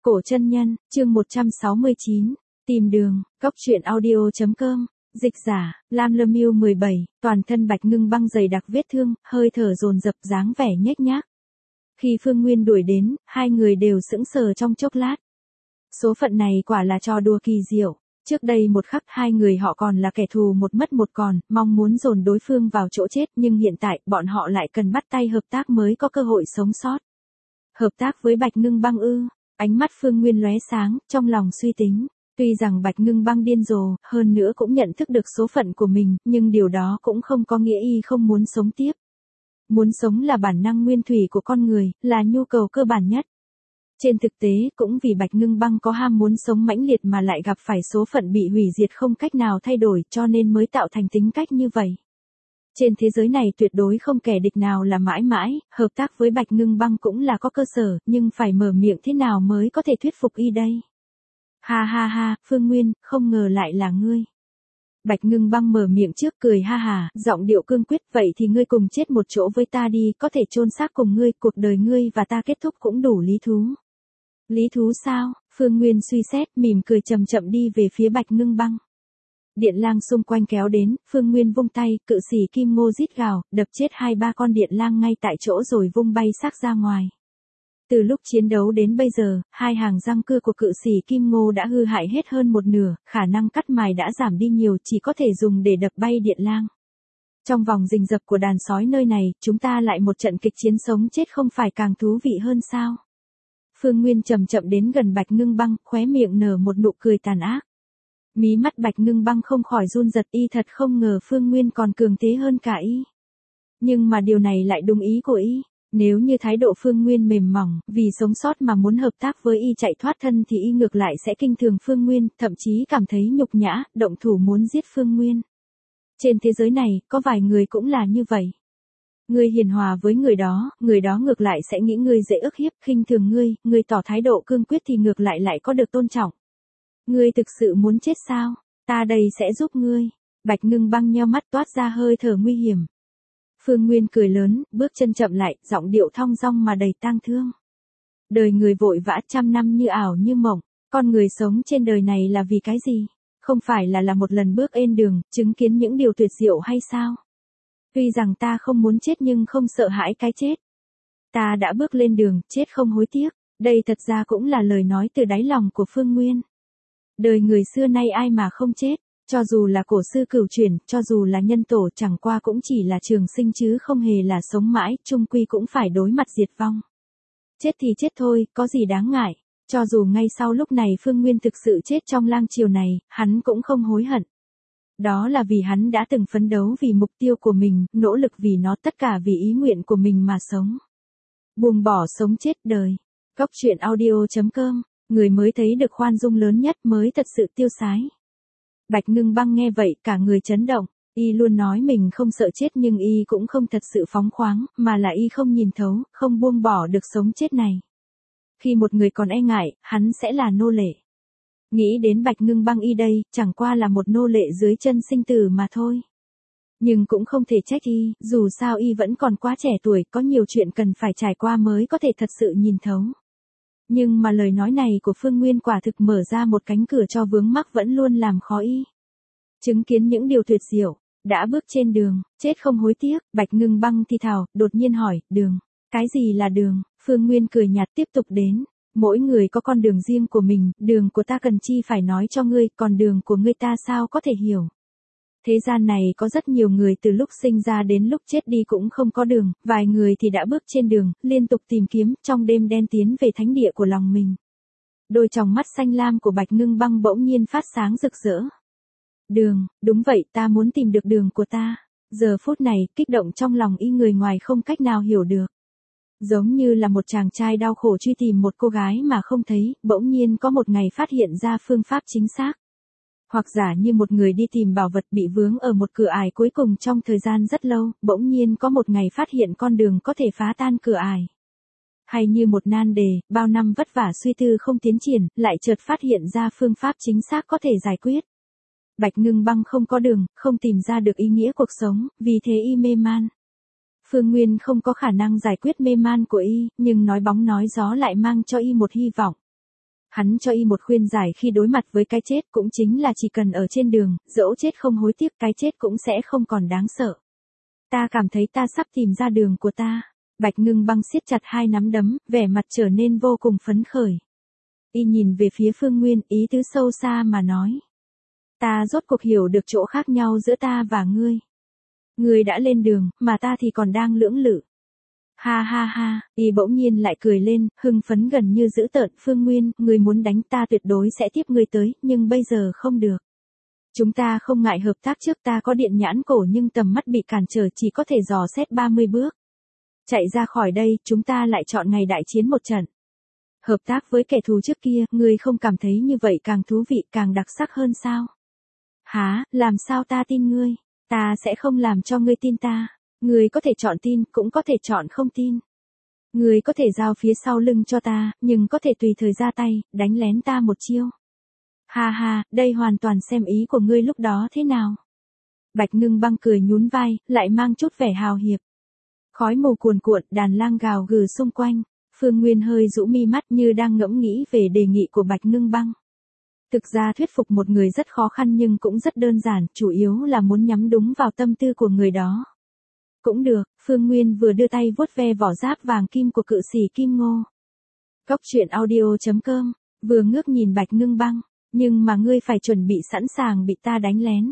Cổ chân nhân, chương 169, tìm đường, Cóc truyện audio.com, dịch giả, Lam Lâm Yêu 17, toàn thân bạch ngưng băng dày đặc vết thương, hơi thở dồn dập dáng vẻ nhếch nhác. Khi Phương Nguyên đuổi đến, hai người đều sững sờ trong chốc lát. Số phận này quả là trò đùa kỳ diệu. Trước đây một khắc hai người họ còn là kẻ thù một mất một còn, mong muốn dồn đối phương vào chỗ chết, nhưng hiện tại bọn họ lại cần bắt tay hợp tác mới có cơ hội sống sót. Hợp tác với Bạch Ngưng Băng ư? Ánh mắt Phương Nguyên lóe sáng, trong lòng suy tính. Tuy rằng Bạch Ngưng Băng điên rồ, hơn nữa cũng nhận thức được số phận của mình, nhưng điều đó cũng không có nghĩa y không muốn sống tiếp. Muốn sống là bản năng nguyên thủy của con người, là nhu cầu cơ bản nhất. Trên thực tế, cũng vì Bạch Ngưng Băng có ham muốn sống mãnh liệt mà lại gặp phải số phận bị hủy diệt không cách nào thay đổi, cho nên mới tạo thành tính cách như vậy. Trên thế giới này tuyệt đối không kẻ địch nào là mãi mãi, hợp tác với Bạch Ngưng Băng cũng là có cơ sở, nhưng phải mở miệng thế nào mới có thể thuyết phục y đây? Ha ha ha, Phương Nguyên, không ngờ lại là ngươi. Bạch Ngưng Băng mở miệng trước cười ha hà, giọng điệu cương quyết, vậy thì ngươi cùng chết một chỗ với ta đi, có thể chôn xác cùng ngươi, cuộc đời ngươi và ta kết thúc cũng đủ lý thú. Lý thú sao? Phương Nguyên suy xét, mỉm cười chậm chậm đi về phía Bạch Ngưng Băng. Điện lang xung quanh kéo đến, Phương Nguyên vung tay, cự xỉ kim ngô rít gào, đập chết 2-3 con điện lang ngay tại chỗ rồi vung bay xác ra ngoài. Từ lúc chiến đấu đến bây giờ, hai hàng răng cưa của cự xỉ kim ngô đã hư hại hết hơn một nửa, khả năng cắt mài đã giảm đi nhiều, chỉ có thể dùng để đập bay điện lang. Trong vòng rình rập của đàn sói nơi này, chúng ta lại một trận kịch chiến sống chết không phải càng thú vị hơn sao? Phương Nguyên chậm chậm đến gần Bạch Ngưng Băng, khóe miệng nở một nụ cười tàn ác. Mí mắt Bạch Ngưng Băng không khỏi run giật, y thật không ngờ Phương Nguyên còn cường thế hơn cả y. Nhưng mà điều này lại đúng ý của y. Nếu như thái độ Phương Nguyên mềm mỏng, vì sống sót mà muốn hợp tác với y chạy thoát thân thì y ngược lại sẽ kinh thường Phương Nguyên, thậm chí cảm thấy nhục nhã, động thủ muốn giết Phương Nguyên. Trên thế giới này, có vài người cũng là như vậy. Ngươi hiền hòa với người đó ngược lại sẽ nghĩ ngươi dễ ức hiếp, khinh thường ngươi tỏ thái độ cương quyết thì ngược lại có được tôn trọng. Ngươi thực sự muốn chết sao? Ta đây sẽ giúp ngươi. Bạch Ngưng Băng nheo mắt toát ra hơi thở nguy hiểm. Phương Nguyên cười lớn, bước chân chậm lại, giọng điệu thong dong mà đầy tang thương. Đời người vội vã trăm năm như ảo như mộng, con người sống trên đời này là vì cái gì? Không phải là một lần bước ên đường, chứng kiến những điều tuyệt diệu hay sao? Tuy rằng ta không muốn chết nhưng không sợ hãi cái chết. Ta đã bước lên đường, chết không hối tiếc. Đây thật ra cũng là lời nói từ đáy lòng của Phương Nguyên. Đời người xưa nay ai mà không chết, cho dù là cổ sư cửu chuyển, cho dù là nhân tổ, chẳng qua cũng chỉ là trường sinh chứ không hề là sống mãi, chung quy cũng phải đối mặt diệt vong. Chết thì chết thôi, có gì đáng ngại. Cho dù ngay sau lúc này Phương Nguyên thực sự chết trong lang triều này, hắn cũng không hối hận. Đó là vì hắn đã từng phấn đấu vì mục tiêu của mình, nỗ lực vì nó, tất cả vì ý nguyện của mình mà sống. Buông bỏ sống chết đời. Cóc truyện audio.com, người mới thấy được khoan dung lớn nhất mới thật sự tiêu sái. Bạch Ngưng Băng nghe vậy cả người chấn động, y luôn nói mình không sợ chết nhưng y cũng không thật sự phóng khoáng, mà là y không nhìn thấu, không buông bỏ được sống chết này. Khi một người còn e ngại, hắn sẽ là nô lệ. Nghĩ đến Bạch Ngưng Băng y đây, chẳng qua là một nô lệ dưới chân sinh tử mà thôi. Nhưng cũng không thể trách y, dù sao y vẫn còn quá trẻ tuổi, có nhiều chuyện cần phải trải qua mới có thể thật sự nhìn thấu. Nhưng mà lời nói này của Phương Nguyên quả thực mở ra một cánh cửa cho vướng mắc vẫn luôn làm khó y. Chứng kiến những điều tuyệt diệu, đã bước trên đường, chết không hối tiếc, Bạch Ngưng Băng thì thào, đột nhiên hỏi, đường, cái gì là đường? Phương Nguyên cười nhạt tiếp tục đến. Mỗi người có con đường riêng của mình, đường của ta cần chi phải nói cho ngươi, còn đường của ngươi ta sao có thể hiểu. Thế gian này có rất nhiều người từ lúc sinh ra đến lúc chết đi cũng không có đường, vài người thì đã bước trên đường, liên tục tìm kiếm, trong đêm đen tiến về thánh địa của lòng mình. Đôi tròng mắt xanh lam của Bạch Ngưng Băng bỗng nhiên phát sáng rực rỡ. Đường, đúng vậy, ta muốn tìm được đường của ta. Giờ phút này, kích động trong lòng y người ngoài không cách nào hiểu được. Giống như là một chàng trai đau khổ truy tìm một cô gái mà không thấy, bỗng nhiên có một ngày phát hiện ra phương pháp chính xác. Hoặc giả như một người đi tìm bảo vật bị vướng ở một cửa ải cuối cùng trong thời gian rất lâu, bỗng nhiên có một ngày phát hiện con đường có thể phá tan cửa ải. Hay như một nan đề, bao năm vất vả suy tư không tiến triển, lại chợt phát hiện ra phương pháp chính xác có thể giải quyết. Bạch Ngưng Băng không có đường, không tìm ra được ý nghĩa cuộc sống, vì thế y mê man. Phương Nguyên không có khả năng giải quyết mê man của y, nhưng nói bóng nói gió lại mang cho y một hy vọng. Hắn cho y một khuyên giải khi đối mặt với cái chết, cũng chính là chỉ cần ở trên đường, dẫu chết không hối tiếc, cái chết cũng sẽ không còn đáng sợ. Ta cảm thấy ta sắp tìm ra đường của ta. Bạch Ngưng Băng siết chặt hai nắm đấm, vẻ mặt trở nên vô cùng phấn khởi. Y nhìn về phía Phương Nguyên, ý tứ sâu xa mà nói. Ta rốt cuộc hiểu được chỗ khác nhau giữa ta và ngươi. Ngươi đã lên đường, mà ta thì còn đang lưỡng lự. Ha ha ha, y bỗng nhiên lại cười lên, hưng phấn gần như dữ tợn. Phương Nguyên, ngươi muốn đánh ta tuyệt đối sẽ tiếp ngươi tới, nhưng bây giờ không được. Chúng ta không ngại hợp tác trước, ta có điện nhãn cổ nhưng tầm mắt bị cản trở, chỉ có thể dò xét 30 bước. Chạy ra khỏi đây, chúng ta lại chọn ngày đại chiến một trận. Hợp tác với kẻ thù trước kia, ngươi không cảm thấy như vậy càng thú vị, càng đặc sắc hơn sao? Hả, làm sao ta tin ngươi? Ta sẽ không làm cho ngươi tin ta. Ngươi có thể chọn tin, cũng có thể chọn không tin. Ngươi có thể giao phía sau lưng cho ta, nhưng có thể tùy thời ra tay, đánh lén ta một chiêu. Ha ha, đây hoàn toàn xem ý của ngươi lúc đó thế nào. Bạch Ngưng Băng cười nhún vai, lại mang chút vẻ hào hiệp. Khói mù cuồn cuộn, đàn lang gào gừ xung quanh. Phương Nguyên hơi rũ mi mắt như đang ngẫm nghĩ về đề nghị của Bạch Ngưng Băng. Thực ra thuyết phục một người rất khó khăn nhưng cũng rất đơn giản, chủ yếu là muốn nhắm đúng vào tâm tư của người đó. Cũng được, Phương Nguyên vừa đưa tay vuốt ve vỏ giáp vàng kim của cự sĩ Kim Ngô. Cóc truyện audio.com, vừa ngước nhìn Bạch Ngưng Băng, nhưng mà ngươi phải chuẩn bị sẵn sàng bị ta đánh lén.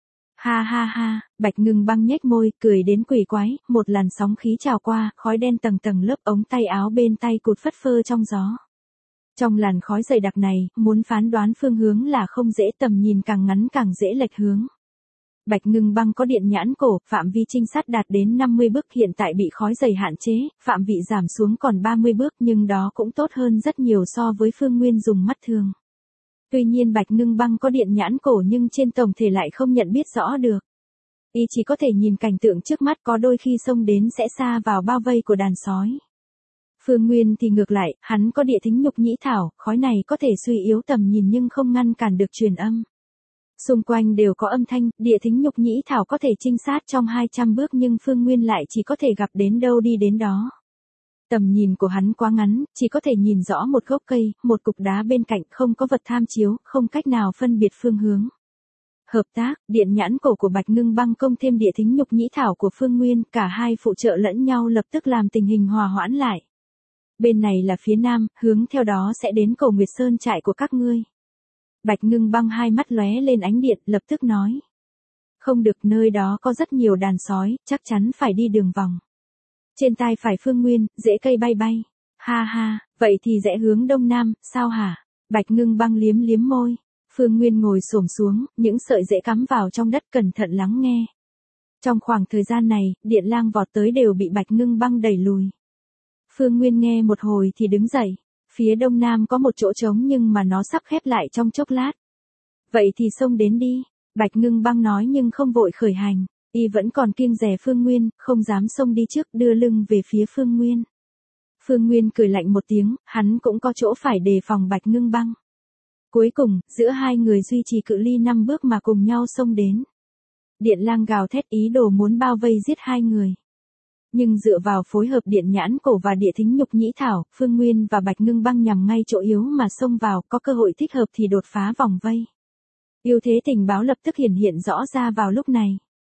Ha ha ha, Bạch Ngưng Băng nhếch môi, cười đến quỷ quái, một làn sóng khí trào qua, khói đen tầng tầng lớp ống tay áo bên tay cụt phất phơ trong gió. Trong làn khói dày đặc này, muốn phán đoán phương hướng là không dễ, tầm nhìn càng ngắn càng dễ lệch hướng. Bạch Ngưng Băng có điện nhãn cổ, phạm vi trinh sát đạt đến 50 bước, hiện tại bị khói dày hạn chế, phạm vị giảm xuống còn 30 bước, nhưng đó cũng tốt hơn rất nhiều so với Phương Nguyên dùng mắt thường. Tuy nhiên Bạch Ngưng Băng có điện nhãn cổ nhưng trên tổng thể lại không nhận biết rõ được. Y chỉ có thể nhìn cảnh tượng trước mắt, có đôi khi xông đến sẽ xa vào bao vây của đàn sói. Phương Nguyên thì ngược lại, hắn có địa thính nhục nhĩ thảo, khói này có thể suy yếu tầm nhìn nhưng không ngăn cản được truyền âm. Xung quanh đều có âm thanh, địa thính nhục nhĩ thảo có thể trinh sát trong 200 bước nhưng Phương Nguyên lại chỉ có thể gặp đến đâu đi đến đó. Tầm nhìn của hắn quá ngắn, chỉ có thể nhìn rõ một gốc cây, một cục đá bên cạnh, không có vật tham chiếu, không cách nào phân biệt phương hướng. Hợp tác, điện nhãn cổ của Bạch Ngưng Băng công thêm địa thính nhục nhĩ thảo của Phương Nguyên, cả hai phụ trợ lẫn nhau lập tức làm tình hình hòa hoãn lại. Bên này là phía nam, hướng theo đó sẽ đến Cổ Nguyệt Sơn trại của các ngươi. Bạch Ngưng Băng hai mắt lóe lên ánh điện, lập tức nói. Không được, nơi đó có rất nhiều đàn sói, chắc chắn phải đi đường vòng. Trên tai phải Phương Nguyên, rễ cây bay bay. Ha ha, vậy thì rẽ hướng đông nam, sao hả? Bạch Ngưng Băng liếm liếm môi. Phương Nguyên ngồi xổm xuống, những sợi rễ cắm vào trong đất, cẩn thận lắng nghe. Trong khoảng thời gian này, điện lang vọt tới đều bị Bạch Ngưng Băng đẩy lùi. Phương Nguyên nghe một hồi thì đứng dậy. Phía đông nam có một chỗ trống nhưng mà nó sắp khép lại trong chốc lát. Vậy thì xông đến đi. Bạch Ngưng Băng nói nhưng không vội khởi hành. Y vẫn còn kiêng dè Phương Nguyên, không dám xông đi trước, đưa lưng về phía Phương Nguyên. Phương Nguyên cười lạnh một tiếng, hắn cũng có chỗ phải đề phòng Bạch Ngưng Băng. Cuối cùng, giữa hai người duy trì cự ly 5 bước mà cùng nhau xông đến. Điện lang gào thét ý đồ muốn bao vây giết hai người. Nhưng dựa vào phối hợp điện nhãn cổ và địa thính nhục nhĩ thảo, Phương Nguyên và Bạch Ngưng Băng nhằm ngay chỗ yếu mà xông vào, có cơ hội thích hợp thì đột phá vòng vây. Ưu thế tình báo lập tức hiển hiện rõ ra vào lúc này.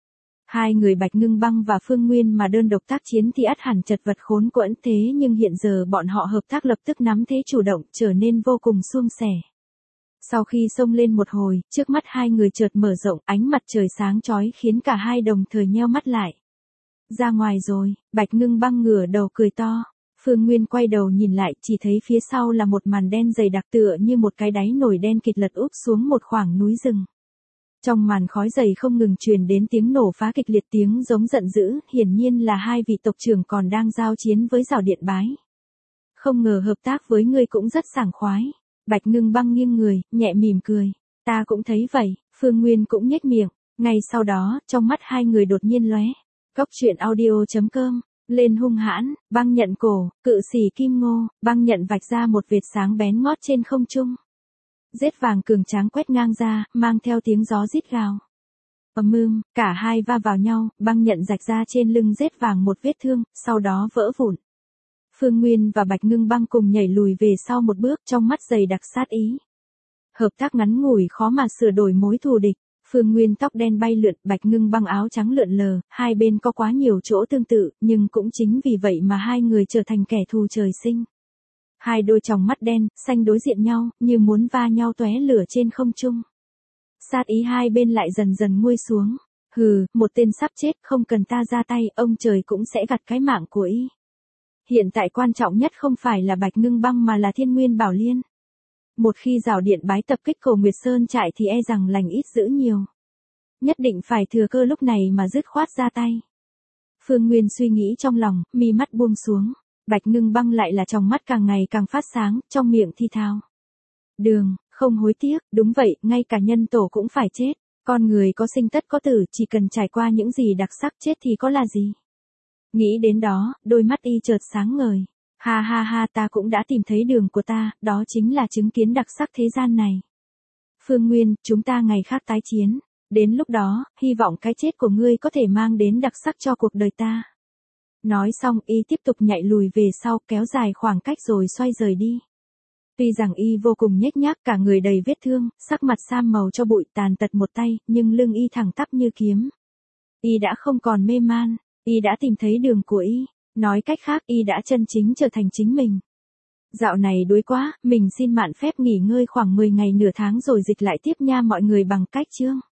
Hai người Bạch Ngưng Băng và Phương Nguyên mà đơn độc tác chiến thì ắt hẳn chật vật khốn quẫn, thế nhưng hiện giờ bọn họ hợp tác lập tức nắm thế chủ động, trở nên vô cùng suôn sẻ. Sau khi xông lên một hồi, trước mắt hai người chợt mở rộng, ánh mặt trời sáng chói khiến cả hai đồng thời nheo mắt lại. Ra ngoài rồi, Bạch Ngưng Băng ngửa đầu cười to. Phương Nguyên quay đầu nhìn lại, chỉ thấy phía sau là một màn đen dày đặc tựa như một cái đáy nồi đen kịt lật úp xuống một khoảng núi rừng. Trong màn khói dày không ngừng truyền đến tiếng nổ phá kịch liệt, tiếng giống giận dữ, hiển nhiên là hai vị tộc trưởng còn đang giao chiến với Giảo Điện Bái. Không ngờ hợp tác với ngươi cũng rất sảng khoái. Bạch Ngưng Băng nghiêng người, nhẹ mỉm cười. Ta cũng thấy vậy, Phương Nguyên cũng nhếch miệng. Ngay sau đó, trong mắt hai người đột nhiên lóe. Cóc truyện audio.com, lên hung hãn, băng nhận cổ, cự sĩ Kim Ngô, băng nhận vạch ra một vệt sáng bén ngót trên không trung. Rết vàng cường tráng quét ngang ra, mang theo tiếng gió rít gào. Cả hai va vào nhau, băng nhận rạch ra trên lưng rết vàng một vết thương, sau đó vỡ vụn. Phương Nguyên và Bạch Ngưng Băng cùng nhảy lùi về sau một bước, trong mắt dày đặc sát ý. Hợp tác ngắn ngủi khó mà sửa đổi mối thù địch. Phương Nguyên tóc đen bay lượn, Bạch Ngưng Băng áo trắng lượn lờ, hai bên có quá nhiều chỗ tương tự, nhưng cũng chính vì vậy mà hai người trở thành kẻ thù trời sinh. Hai đôi tròng mắt đen, xanh đối diện nhau, như muốn va nhau tóe lửa trên không trung. Sát ý hai bên lại dần dần nguôi xuống. Hừ, một tên sắp chết, không cần ta ra tay, ông trời cũng sẽ gặt cái mạng của y. Hiện tại quan trọng nhất không phải là Bạch Ngưng Băng mà là Thiên Nguyên Bảo Liên. Một khi rào điện bái tập kích Cổ Nguyệt Sơn trại thì e rằng lành ít dữ nhiều. Nhất định phải thừa cơ lúc này mà dứt khoát ra tay. Phương Nguyên suy nghĩ trong lòng, mi mắt buông xuống. Bạch Ngưng Băng lại là trong mắt càng ngày càng phát sáng, trong miệng thi thao. Đường, không hối tiếc, đúng vậy, ngay cả nhân tổ cũng phải chết. Con người có sinh tất có tử, chỉ cần trải qua những gì đặc sắc chết thì có là gì. Nghĩ đến đó, đôi mắt y chợt sáng ngời. Ha ha ha, ta cũng đã tìm thấy đường của ta, đó chính là chứng kiến đặc sắc thế gian này. Phương Nguyên, chúng ta ngày khác tái chiến. Đến lúc đó, hy vọng cái chết của ngươi có thể mang đến đặc sắc cho cuộc đời ta. Nói xong y tiếp tục nhảy lùi về sau, kéo dài khoảng cách rồi xoay rời đi. Tuy rằng y vô cùng nhếch nhác, cả người đầy vết thương, sắc mặt sam màu cho bụi, tàn tật một tay, nhưng lưng y thẳng tắp như kiếm. Y đã không còn mê man, y đã tìm thấy đường của y. Nói cách khác, y đã chân chính trở thành chính mình. Dạo này đuối quá, mình xin mạn phép nghỉ ngơi khoảng 10 ngày nửa tháng rồi dịch lại tiếp nha mọi người bằng cách chương.